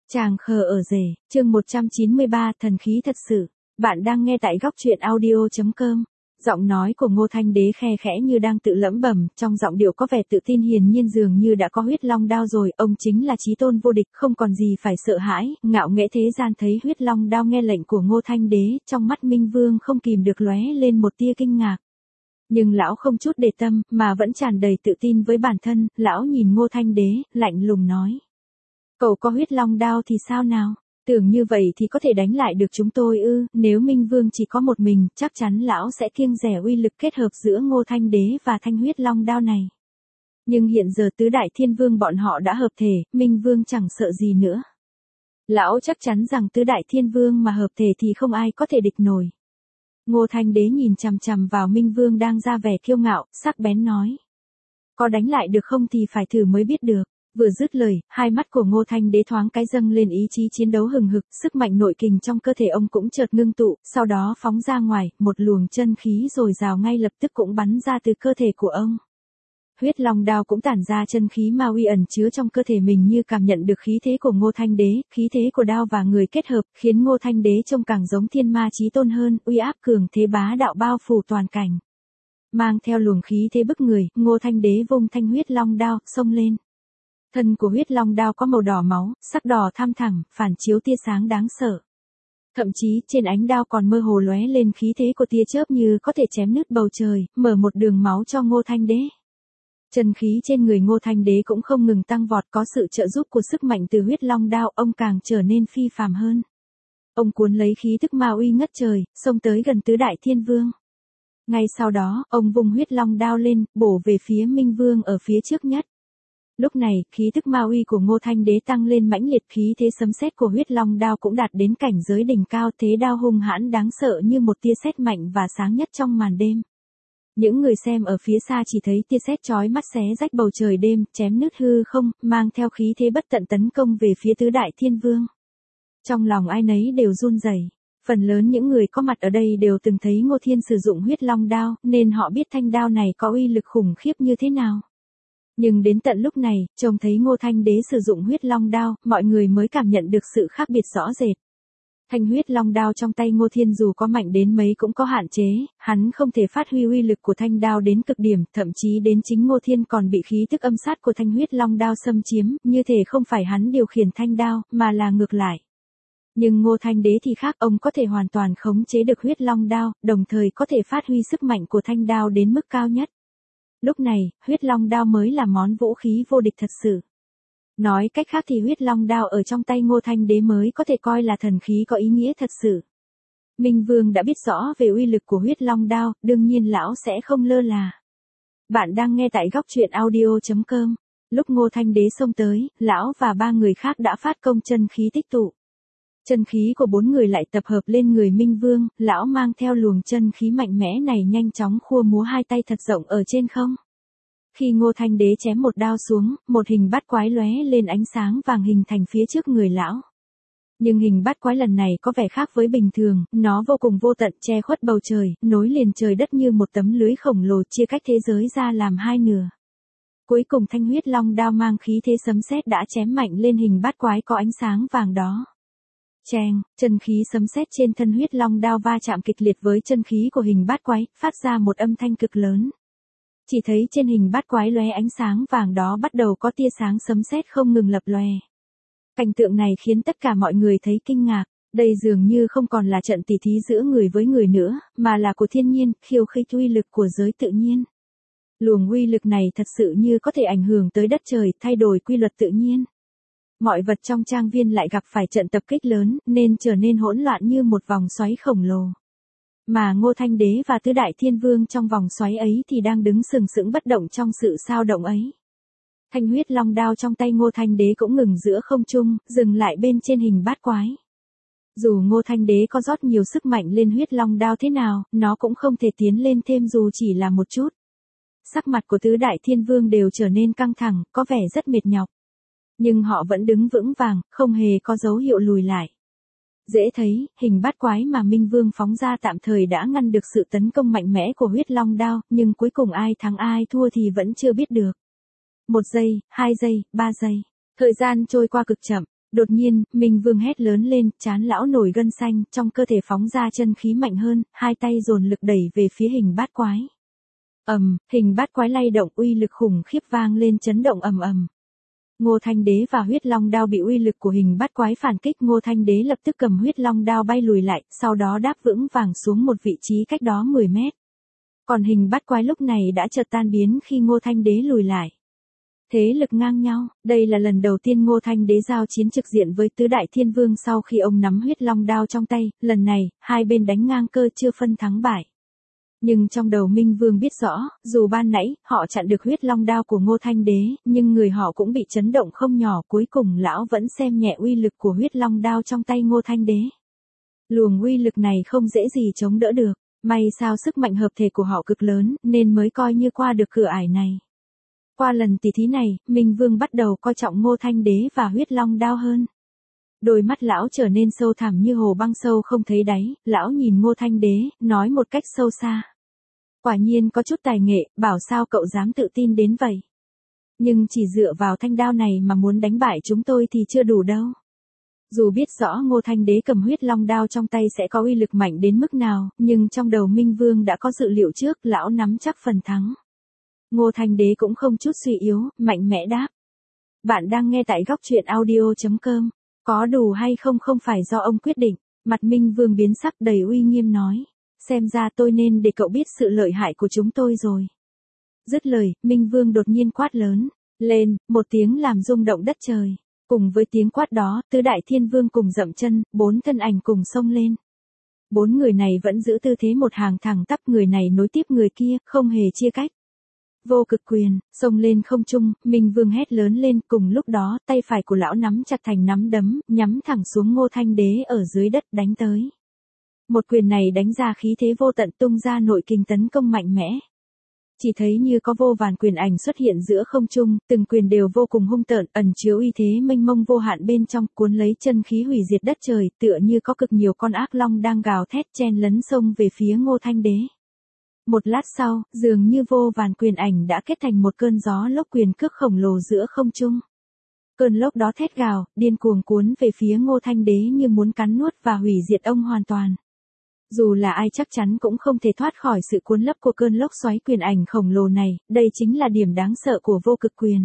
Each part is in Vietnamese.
Chàng khờ ở rể, chương 193, thần khí thật sự. Bạn đang nghe tại góc truyện audio.com. Giọng nói của Ngô Thanh Đế khe khẽ như đang tự lẩm bẩm, trong giọng điệu có vẻ tự tin hiển nhiên dường như đã có huyết long đao rồi, ông chính là chí tôn vô địch, không còn gì phải sợ hãi, ngạo nghễ thế gian thấy huyết long đao nghe lệnh của Ngô Thanh Đế, trong mắt Minh Vương không kìm được lóe lên một tia kinh ngạc. Nhưng lão không chút để tâm, mà vẫn tràn đầy tự tin với bản thân, lão nhìn Ngô Thanh Đế, lạnh lùng nói. Cậu có huyết long đao thì sao nào? Tưởng như vậy thì có thể đánh lại được chúng tôi ư? Nếu Minh Vương chỉ có một mình, chắc chắn lão sẽ kiêng dè uy lực kết hợp giữa Ngô Thanh Đế và thanh huyết long đao này. Nhưng hiện giờ tứ đại thiên vương bọn họ đã hợp thể, Minh Vương chẳng sợ gì nữa. Lão chắc chắn rằng tứ đại thiên vương mà hợp thể thì không ai có thể địch nổi. Ngô Thanh Đế nhìn chằm chằm vào Minh Vương đang ra vẻ kiêu ngạo, sắc bén nói. Có đánh lại được không thì phải thử mới biết được. Vừa dứt lời, hai mắt của Ngô Thanh Đế thoáng cái dâng lên ý chí chiến đấu hừng hực, sức mạnh nội kình trong cơ thể ông cũng chợt ngưng tụ, sau đó phóng ra ngoài, một luồng chân khí dồi dào ngay lập tức cũng bắn ra từ cơ thể của ông. Huyết long đao cũng tản ra chân khí ma uy ẩn chứa trong cơ thể mình như cảm nhận được khí thế của Ngô Thanh Đế, khí thế của đao và người kết hợp, khiến Ngô Thanh Đế trông càng giống thiên ma chí tôn hơn, uy áp cường thế bá đạo bao phủ toàn cảnh. Mang theo luồng khí thế bức người, Ngô Thanh Đế vung thanh huyết long đao, xông lên. Thân của huyết long đao có màu đỏ máu, sắc đỏ tham thẳm, phản chiếu tia sáng đáng sợ. Thậm chí, trên ánh đao còn mơ hồ lóe lên khí thế của tia chớp như có thể chém nứt bầu trời, mở một đường máu cho Ngô Thanh Đế. Chân khí trên người Ngô Thanh Đế cũng không ngừng tăng vọt, có sự trợ giúp của sức mạnh từ huyết long đao, ông càng trở nên phi phàm hơn. Ông cuốn lấy khí tức ma uy ngất trời, xông tới gần tứ đại thiên vương. Ngay sau đó, ông vung huyết long đao lên, bổ về phía Minh Vương ở phía trước nhất. Lúc này, khí tức ma uy của Ngô Thanh Đế tăng lên mãnh liệt, khí thế sấm sét của huyết long đao cũng đạt đến cảnh giới đỉnh cao, thế đao hung hãn đáng sợ như một tia sét mạnh và sáng nhất trong màn đêm. Những người xem ở phía xa chỉ thấy tia sét chói mắt xé rách bầu trời đêm, chém nứt hư không, mang theo khí thế bất tận tấn công về phía tứ đại thiên vương. Trong lòng ai nấy đều run rẩy. Phần lớn những người có mặt ở đây đều từng thấy Ngô Thiên sử dụng huyết long đao, nên họ biết thanh đao này có uy lực khủng khiếp như thế nào. Nhưng đến tận lúc này, trông thấy Ngô Thanh Đế sử dụng huyết long đao, mọi người mới cảm nhận được sự khác biệt rõ rệt. Thanh huyết long đao trong tay Ngô Thiên dù có mạnh đến mấy cũng có hạn chế, hắn không thể phát huy uy lực của thanh đao đến cực điểm, thậm chí đến chính Ngô Thiên còn bị khí tức âm sát của thanh huyết long đao xâm chiếm, như thể không phải hắn điều khiển thanh đao, mà là ngược lại. Nhưng Ngô Thanh Đế thì khác, ông có thể hoàn toàn khống chế được huyết long đao, đồng thời có thể phát huy sức mạnh của thanh đao đến mức cao nhất. Lúc này, huyết long đao mới là món vũ khí vô địch thật sự. Nói cách khác thì huyết long đao ở trong tay Ngô Thanh Đế mới có thể coi là thần khí có ý nghĩa thật sự. Minh Vương đã biết rõ về uy lực của huyết long đao, đương nhiên lão sẽ không lơ là. Bạn đang nghe tại góc truyện audio.com. Lúc Ngô Thanh Đế xông tới, lão và ba người khác đã phát công chân khí tích tụ. Chân khí của bốn người lại tập hợp lên người Minh Vương, lão mang theo luồng chân khí mạnh mẽ này nhanh chóng khua múa hai tay thật rộng ở trên không. Khi Ngô Thanh Đế chém một đao xuống, một hình bát quái lóe lên ánh sáng vàng hình thành phía trước người lão. Nhưng hình bát quái lần này có vẻ khác với bình thường, nó vô cùng vô tận, che khuất bầu trời, nối liền trời đất như một tấm lưới khổng lồ chia cách thế giới ra làm hai nửa. Cuối cùng thanh huyết long đao mang khí thế sấm sét đã chém mạnh lên hình bát quái có ánh sáng vàng đó. Cheng, chân khí sấm sét trên thân huyết long đao va chạm kịch liệt với chân khí của hình bát quái, phát ra một âm thanh cực lớn. Chỉ thấy trên hình bát quái lóe ánh sáng vàng đó bắt đầu có tia sáng sấm sét không ngừng lập lòe. Cảnh tượng này khiến tất cả mọi người thấy kinh ngạc, đây dường như không còn là trận tỉ thí giữa người với người nữa, mà là của thiên nhiên, khiêu khích uy lực của giới tự nhiên. Luồng uy lực này thật sự như có thể ảnh hưởng tới đất trời, thay đổi quy luật tự nhiên. Mọi vật trong trang viên lại gặp phải trận tập kích lớn, nên trở nên hỗn loạn như một vòng xoáy khổng lồ. Mà Ngô Thanh Đế và tứ đại thiên vương trong vòng xoáy ấy thì đang đứng sừng sững bất động trong sự sao động ấy. Thanh huyết long đao trong tay Ngô Thanh Đế cũng ngừng giữa không trung, dừng lại bên trên hình bát quái. Dù Ngô Thanh Đế có rót nhiều sức mạnh lên huyết long đao thế nào, nó cũng không thể tiến lên thêm dù chỉ là một chút. Sắc mặt của tứ đại thiên vương đều trở nên căng thẳng, có vẻ rất mệt nhọc. Nhưng họ vẫn đứng vững vàng, không hề có dấu hiệu lùi lại. Dễ thấy, hình bát quái mà Minh Vương phóng ra tạm thời đã ngăn được sự tấn công mạnh mẽ của huyết long đao, nhưng cuối cùng ai thắng ai thua thì vẫn chưa biết được. 1 giây, 2 giây, 3 giây. Thời gian trôi qua cực chậm, Đột nhiên, Minh Vương hét lớn lên, trán lão nổi gân xanh, trong cơ thể phóng ra chân khí mạnh hơn, hai tay dồn lực đẩy về phía hình bát quái. Hình bát quái lay động, uy lực khủng khiếp vang lên, chấn động ầm ầm. Ngô Thanh Đế và huyết long đao bị uy lực của hình bát quái phản kích, Ngô Thanh Đế lập tức cầm huyết long đao bay lùi lại, sau đó đáp vững vàng xuống một vị trí cách đó 10 mét. Còn hình bát quái lúc này đã chợt tan biến khi Ngô Thanh Đế lùi lại. Thế lực ngang nhau, đây là lần đầu tiên Ngô Thanh Đế giao chiến trực diện với tứ đại thiên vương sau khi ông nắm huyết long đao trong tay, lần này, hai bên đánh ngang cơ chưa phân thắng bại. Nhưng trong đầu Minh Vương biết rõ, dù ban nãy, họ chặn được huyết long đao của Ngô Thanh Đế, nhưng người họ cũng bị chấn động không nhỏ, cuối cùng lão vẫn xem nhẹ uy lực của huyết long đao trong tay Ngô Thanh Đế. Luồng uy lực này không dễ gì chống đỡ được, may sao sức mạnh hợp thể của họ cực lớn, nên mới coi như qua được cửa ải này. Qua lần tỷ thí này, Minh Vương bắt đầu coi trọng Ngô Thanh Đế và huyết long đao hơn. Đôi mắt lão trở nên sâu thẳm như hồ băng sâu không thấy đáy, lão nhìn Ngô Thanh Đế, nói một cách sâu xa. Quả nhiên có chút tài nghệ, bảo sao cậu dám tự tin đến vậy. Nhưng chỉ dựa vào thanh đao này mà muốn đánh bại chúng tôi thì chưa đủ đâu. Dù biết rõ Ngô Thanh Đế cầm huyết long đao trong tay sẽ có uy lực mạnh đến mức nào, nhưng trong đầu Minh Vương đã có dự liệu trước, lão nắm chắc phần thắng. Ngô Thanh Đế cũng không chút suy yếu, mạnh mẽ đáp. Bạn đang nghe tại góc truyện audio.com. Có đủ hay không không phải do ông quyết định. Mặt Minh Vương biến sắc đầy uy nghiêm nói. Xem ra tôi nên để cậu biết sự lợi hại của chúng tôi rồi. Dứt lời, Minh Vương đột nhiên quát lớn. Lên, một tiếng làm rung động đất trời. Cùng với tiếng quát đó, tứ đại thiên vương cùng dậm chân, 4 thân ảnh cùng xông lên. 4 người này vẫn giữ tư thế một hàng thẳng tắp, người này nối tiếp người kia, không hề chia cách. Vô cực quyền, xông lên không trung, Minh Vương hét lớn lên, cùng lúc đó, tay phải của lão nắm chặt thành nắm đấm, nhắm thẳng xuống Ngô Thanh Đế ở dưới đất đánh tới. Một quyền này đánh ra khí thế vô tận, tung ra nội kình tấn công mạnh mẽ. Chỉ thấy như có vô vàn quyền ảnh xuất hiện giữa không trung, từng quyền đều vô cùng hung tợn, ẩn chứa uy thế mênh mông vô hạn bên trong, cuốn lấy chân khí hủy diệt đất trời, tựa như có cực nhiều con ác long đang gào thét chen lấn xông về phía Ngô Thanh Đế. Một lát sau, dường như vô vàn quyền ảnh đã kết thành một cơn gió lốc quyền cước khổng lồ giữa không trung. Cơn lốc đó thét gào, điên cuồng cuốn về phía Ngô Thanh Đế như muốn cắn nuốt và hủy diệt ông hoàn toàn. Dù là ai chắc chắn cũng không thể thoát khỏi sự cuốn lấp của cơn lốc xoáy quyền ảnh khổng lồ này, đây chính là điểm đáng sợ của vô cực quyền.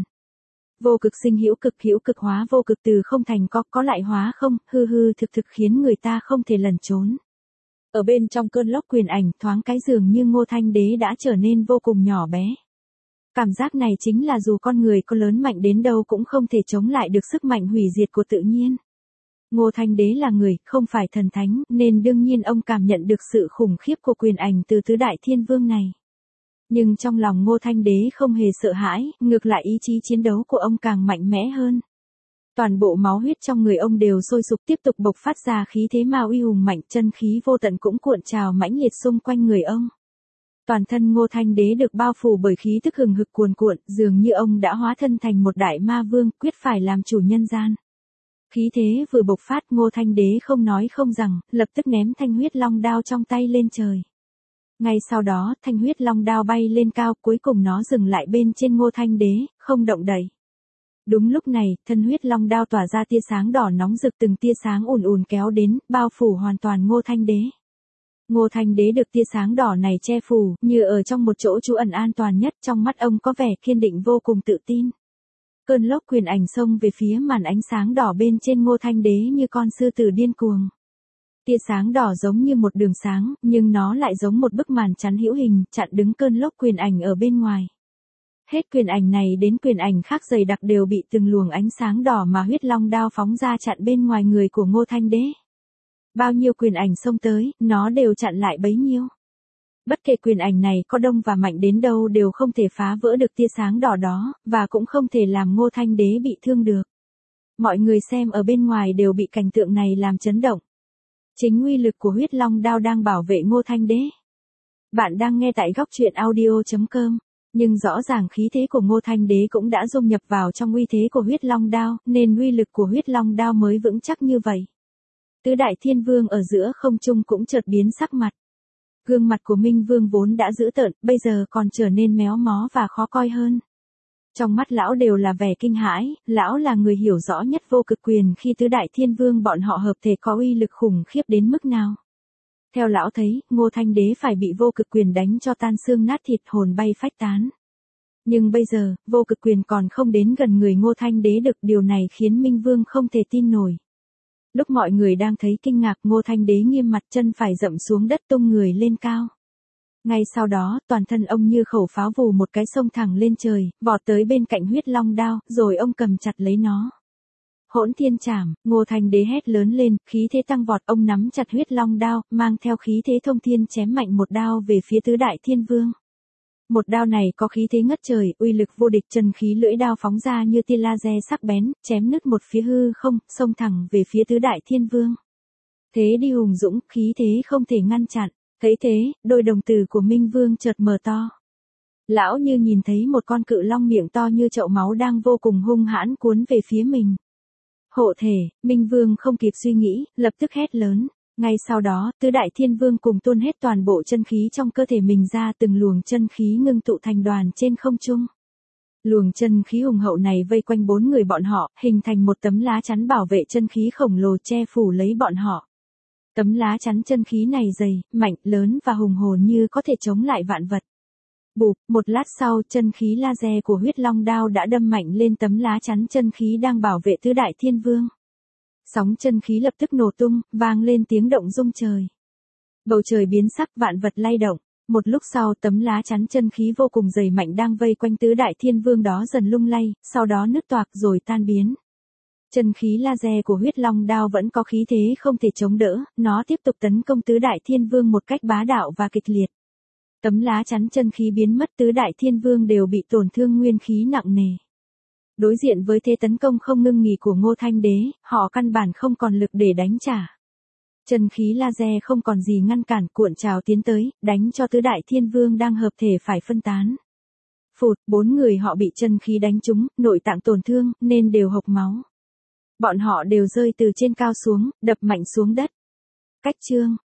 Vô cực sinh hữu cực hóa vô cực, từ không thành có lại hóa không, hư hư thực thực khiến người ta không thể lẩn trốn. Ở bên trong cơn lốc quyền ảnh, thoáng cái dường như Ngô Thanh Đế đã trở nên vô cùng nhỏ bé. Cảm giác này chính là dù con người có lớn mạnh đến đâu cũng không thể chống lại được sức mạnh hủy diệt của tự nhiên. Ngô Thanh Đế là người, không phải thần thánh, nên đương nhiên ông cảm nhận được sự khủng khiếp của quyền ảnh từ tứ đại thiên vương này. Nhưng trong lòng Ngô Thanh Đế không hề sợ hãi, ngược lại ý chí chiến đấu của ông càng mạnh mẽ hơn. Toàn bộ máu huyết trong người ông đều sôi sục, tiếp tục bộc phát ra khí thế ma uy hùng mạnh, chân khí vô tận cũng cuộn trào mãnh liệt xung quanh người ông. Toàn thân Ngô Thanh Đế được bao phủ bởi khí tức hừng hực cuồn cuộn, dường như ông đã hóa thân thành một đại ma vương, quyết phải làm chủ nhân gian. Khí thế vừa bộc phát, Ngô Thanh Đế không nói không rằng, lập tức ném thanh huyết long đao trong tay lên trời. Ngay sau đó, thanh huyết long đao bay lên cao, cuối cùng nó dừng lại bên trên Ngô Thanh Đế, không động đậy. Đúng lúc này, thân huyết long đao tỏa ra tia sáng đỏ nóng rực, từng tia sáng ùn ùn kéo đến, bao phủ hoàn toàn Ngô Thanh Đế. Ngô Thanh Đế được tia sáng đỏ này che phủ, như ở trong một chỗ trú ẩn an toàn nhất, trong mắt ông có vẻ kiên định vô cùng tự tin. Cơn lốc quyền ảnh xông về phía màn ánh sáng đỏ bên trên Ngô Thanh Đế như con sư tử điên cuồng. Tia sáng đỏ giống như một đường sáng, nhưng nó lại giống một bức màn chắn hữu hình, chặn đứng cơn lốc quyền ảnh ở bên ngoài. Hết quyền ảnh này đến quyền ảnh khác dày đặc đều bị từng luồng ánh sáng đỏ mà huyết long đao phóng ra chặn bên ngoài người của Ngô Thanh Đế. Bao nhiêu quyền ảnh xông tới, nó đều chặn lại bấy nhiêu. Bất kể quyền ảnh này có đông và mạnh đến đâu đều không thể phá vỡ được tia sáng đỏ đó, và cũng không thể làm Ngô Thanh Đế bị thương được. Mọi người xem ở bên ngoài đều bị cảnh tượng này làm chấn động. Chính uy lực của huyết long đao đang bảo vệ Ngô Thanh Đế. Bạn đang nghe tại góc truyện audio.com. Nhưng rõ ràng khí thế của Ngô Thanh Đế cũng đã dung nhập vào trong uy thế của huyết long đao, nên uy lực của huyết long đao mới vững chắc như vậy. Tứ đại thiên vương ở giữa không trung cũng chợt biến sắc mặt. Gương mặt của Minh Vương vốn đã dữ tợn, bây giờ còn trở nên méo mó và khó coi hơn. Trong mắt lão đều là vẻ kinh hãi, lão là người hiểu rõ nhất vô cực quyền khi tứ đại thiên vương bọn họ hợp thể có uy lực khủng khiếp đến mức nào. Theo lão thấy, Ngô Thanh Đế phải bị vô cực quyền đánh cho tan xương nát thịt hồn bay phách tán. Nhưng bây giờ, vô cực quyền còn không đến gần người Ngô Thanh Đế được, điều này khiến Minh Vương không thể tin nổi. Lúc mọi người đang thấy kinh ngạc, Ngô Thanh Đế nghiêm mặt, chân phải dậm xuống đất, tung người lên cao. Ngay sau đó, toàn thân ông như khẩu pháo vù một cái xông thẳng lên trời, vọt tới bên cạnh huyết long đao, rồi ông cầm chặt lấy nó. Hỗn thiên trảm, Ngô Thanh Đế hét lớn lên, khí thế tăng vọt, ông nắm chặt huyết long đao, mang theo khí thế thông thiên chém mạnh một đao về phía tứ đại thiên vương. Một đao này có khí thế ngất trời, uy lực vô địch, chân khí lưỡi đao phóng ra như tia laser sắc bén, chém nứt một phía hư không, xông thẳng về phía tứ đại thiên vương. Thế đi hùng dũng, khí thế không thể ngăn chặn. Thấy thế, đôi đồng tử của Minh Vương chợt mở to. Lão như nhìn thấy một con cự long miệng to như chậu máu đang vô cùng hung hãn cuốn về phía mình. Hộ thể, Minh Vương không kịp suy nghĩ, lập tức hét lớn. Ngay sau đó, tứ đại thiên vương cùng tuôn hết toàn bộ chân khí trong cơ thể mình ra, từng luồng chân khí ngưng tụ thành đoàn trên không trung. Luồng chân khí hùng hậu này vây quanh 4 người bọn họ, hình thành một tấm lá chắn bảo vệ chân khí khổng lồ che phủ lấy bọn họ. Tấm lá chắn chân khí này dày, mạnh, lớn và hùng hồn như có thể chống lại vạn vật. Bụp, một lát sau, chân khí laser của huyết long đao đã đâm mạnh lên tấm lá chắn chân khí đang bảo vệ tứ đại thiên vương. Sóng chân khí lập tức nổ tung, vang lên tiếng động rung trời. Bầu trời biến sắc, vạn vật lay động. Một lúc sau, tấm lá chắn chân khí vô cùng dày mạnh đang vây quanh tứ đại thiên vương đó dần lung lay, sau đó nứt toạc rồi tan biến. Chân khí laser của huyết long đao vẫn có khí thế không thể chống đỡ, nó tiếp tục tấn công tứ đại thiên vương một cách bá đạo và kịch liệt. Tấm lá chắn chân khí biến mất, tứ đại thiên vương đều bị tổn thương nguyên khí nặng nề. Đối diện với thế tấn công không ngưng nghỉ của Ngô Thanh Đế, họ căn bản không còn lực để đánh trả. Chân khí laser không còn gì ngăn cản, cuộn trào tiến tới, đánh cho tứ đại thiên vương đang hợp thể phải phân tán. Phụt, 4 người họ bị chân khí đánh trúng, nội tạng tổn thương, nên đều hộc máu. Bọn họ đều rơi từ trên cao xuống, đập mạnh xuống đất. Cách chương